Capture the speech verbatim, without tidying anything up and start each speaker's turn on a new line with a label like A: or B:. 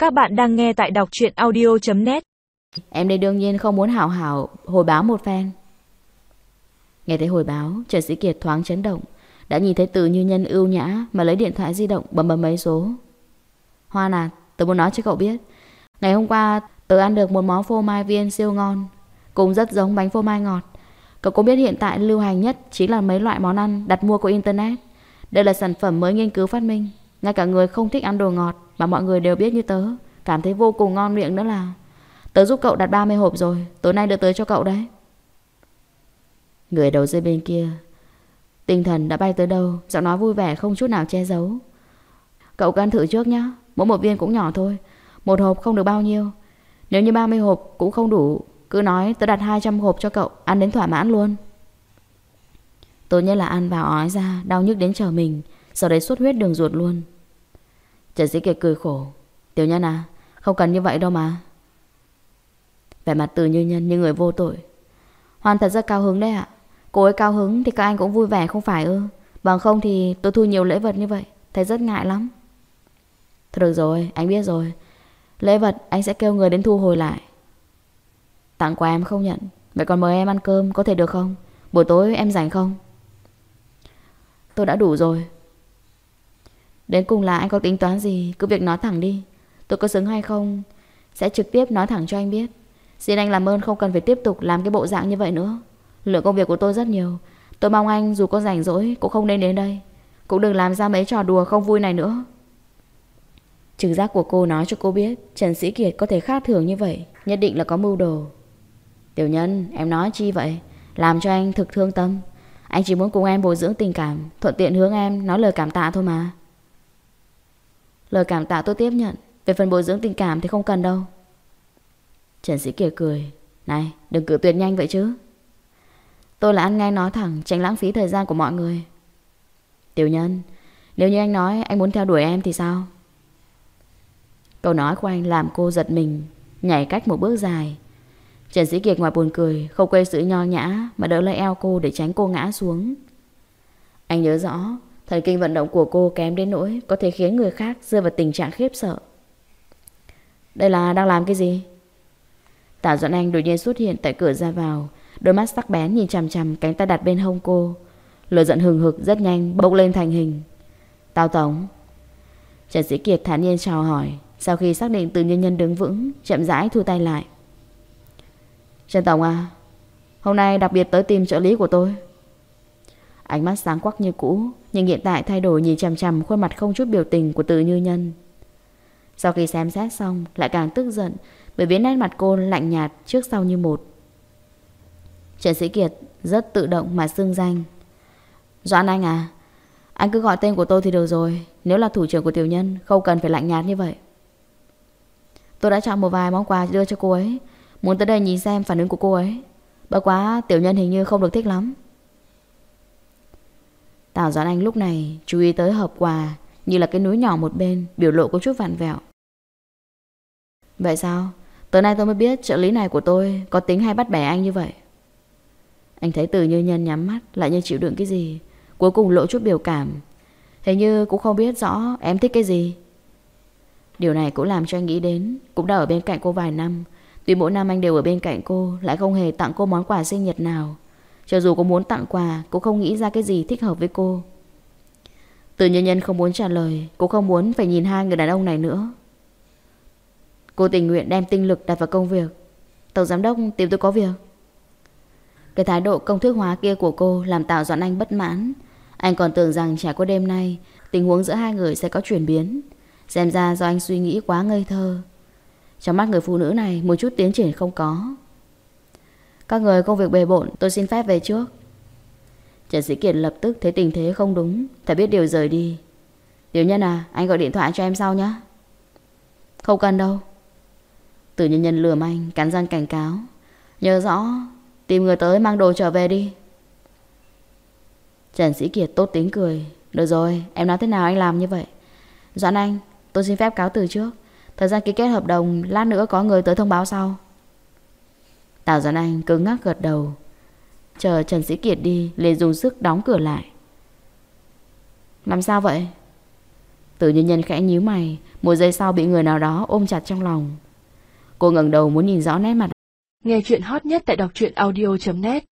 A: Các bạn đang nghe tại đọc truyện audio chấm net.
B: Em đây đương nhiên không muốn hảo hảo hồi báo một phen. Nghe thấy hồi báo, Trần Sĩ Kiệt thoáng chấn động. Đã nhìn thấy Từ Như Nhân ưu nhã mà lấy điện thoại di động bấm bấm mấy số. Hoan à, tớ muốn nói cho cậu biết, ngày hôm qua tớ ăn được một món phô mai viên siêu ngon, cũng rất giống bánh phô mai ngọt. Cậu có biết hiện tại lưu hành nhất chính là mấy loại món ăn đặt mua qua internet. Đây là sản phẩm mới nghiên cứu phát minh. Ngay cả người không thích ăn đồ ngọt mà mọi người đều biết như tớ cảm thấy vô cùng ngon miệng nữa là. Tớ giúp cậu đặt ba mươi hộp rồi, tối nay đưa tới cho cậu đấy. Người đầu dây bên kia tinh thần đã bay tới đâu, giọng nói vui vẻ không chút nào che giấu. Cậu cứ ăn thử trước nhá, mỗi một viên cũng nhỏ thôi, một hộp không được bao nhiêu. Nếu như ba mươi hộp cũng không đủ, cứ nói tớ đặt hai trăm hộp cho cậu, ăn đến thỏa mãn luôn. Tốt nhất là ăn vào ói ra, đau nhức đến chờ mình, sau đấy xuất huyết đường ruột luôn. Trần Sĩ Kiệt cười khổ. Tiểu Nhân à, không cần như vậy đâu mà. Vẻ mặt Từ Như Nhân như người vô tội. Hoan thật rất cao hứng đấy ạ. Cô ấy cao hứng thì các anh cũng vui vẻ không phải ư? Bằng không thì tôi thu nhiều lễ vật như vậy, thấy rất ngại lắm. Thôi được rồi, anh biết rồi. Lễ vật anh sẽ kêu người đến thu hồi lại. Tặng quà em không nhận, vậy còn mời em ăn cơm có thể được không? Buổi tối em rảnh không? Tôi đã đủ rồi. Đến cùng là anh có tính toán gì, cứ việc nói thẳng đi. Tôi có xứng hay không sẽ trực tiếp nói thẳng cho anh biết. Xin anh làm ơn không cần phải tiếp tục làm cái bộ dạng như vậy nữa. Lượng công việc của tôi rất nhiều. Tôi mong anh dù có rảnh rỗi cũng không nên đến đây. Cũng đừng làm ra mấy trò đùa không vui này nữa. Trực giác của cô nói cho cô biết Trần Sĩ Kiệt có thể khác thường như vậy, nhất định là có mưu đồ. Tiểu Nhân, em nói chi vậy? Làm cho anh thực thương tâm. Anh chỉ muốn cùng em bồi dưỡng tình cảm, thuận tiện hướng em nói lời cảm tạ thôi mà. Lời cảm tạ tôi tiếp nhận, về phần bồi dưỡng tình cảm thì không cần đâu. Trần Sĩ Kiệt cười. Này, đừng cự tuyệt nhanh vậy chứ. Tôi là ăn ngay nói thẳng, tránh lãng phí thời gian của mọi người. Tiểu Nhân, nếu như anh nói anh muốn theo đuổi em thì sao? Câu nói của anh làm cô giật mình, nhảy cách một bước dài. Trần Sĩ Kiệt ngoài buồn cười, không quên sự nho nhã mà đỡ lấy eo cô để tránh cô ngã xuống. Anh nhớ rõ thần kinh vận động của cô kém đến nỗi có thể khiến người khác rơi vào tình trạng khiếp sợ. Đây là đang làm cái gì? Tả Doãn Anh đột nhiên xuất hiện tại cửa ra vào, đôi mắt sắc bén nhìn chằm chằm cánh tay đặt bên hông cô. Lửa giận hừng hực rất nhanh bốc lên thành hình. Tào Tổng. Trần Sĩ Kiệt thản nhiên chào hỏi. Sau khi xác định Từ Như Nhân đứng vững, chậm rãi thu tay lại. Trần Tổng à, hôm nay đặc biệt tới tìm trợ lý của tôi. Ánh mắt sáng quắc như cũ, nhưng hiện tại thay đổi nhìn chằm chằm khuôn mặt không chút biểu tình của Từ Như Nhân. Sau khi xem xét xong lại càng tức giận, bởi vì nét mặt cô lạnh nhạt trước sau như một. Trần Sĩ Kiệt rất tự động mà xưng danh. Doãn Anh à, anh cứ gọi tên của tôi thì được rồi. Nếu là thủ trưởng của Tiểu Nhân không cần phải lạnh nhạt như vậy. Tôi đã chọn một vài món quà đưa cho cô ấy, muốn tới đây nhìn xem phản ứng của cô ấy. Bất quá Tiểu Nhân hình như không được thích lắm. Tào Doãn Anh lúc này chú ý tới hộp quà, như là cái núi nhỏ một bên, biểu lộ có chút vặn vẹo. Vậy sao? Tới nay tôi mới biết trợ lý này của tôi có tính hay bắt bẻ anh như vậy. Anh thấy Từ Như Nhân nhắm mắt, lại như chịu đựng cái gì, cuối cùng lộ chút biểu cảm. Hình như cũng không biết rõ em thích cái gì. Điều này cũng làm cho anh nghĩ đến, cũng đã ở bên cạnh cô vài năm. Tuy mỗi năm anh đều ở bên cạnh cô, lại không hề tặng cô món quà sinh nhật nào. Cho dù có muốn tặng quà, cũng không nghĩ ra cái gì thích hợp với cô. Từ Như Nhân không muốn trả lời, cũng không muốn phải nhìn hai người đàn ông này nữa. Cô tình nguyện đem tinh lực đặt vào công việc. Tổng giám đốc tìm tôi có việc. Cái thái độ công thức hóa kia của cô làm Tào Doãn Anh bất mãn. Anh còn tưởng rằng trải qua đêm nay tình huống giữa hai người sẽ có chuyển biến. Xem ra do anh suy nghĩ quá ngây thơ. Trong mắt người phụ nữ này một chút tiến triển không có. Các người công việc bề bộn, tôi xin phép về trước. Trần Sĩ Kiệt lập tức thấy tình thế không đúng, phải biết điều rời đi. Tiểu Nhân à, anh gọi điện thoại cho em sau nhé. Không cần đâu. Từ Như Nhân lườm anh, cắn răng cảnh cáo. Nhớ rõ tìm người tới mang đồ trở về đi. Trần Sĩ Kiệt tốt tính cười. Được rồi, em nói thế nào anh làm như vậy. Doãn Anh, tôi xin phép cáo từ trước. Thời gian ký kết hợp đồng lát nữa có người tới thông báo sau. Tào Doãn Anh cứng ngắc gật đầu. Chờ Trần Sĩ Kiệt đi, liền dùng sức đóng cửa lại. Làm sao vậy? Từ Như Nhân khẽ nhíu mày, một giây sau bị người nào đó ôm chặt trong lòng. Cô ngẩng đầu muốn nhìn rõ nét mặt.
A: Nghe chuyện hot nhất tại đọc truyện audio chấm net.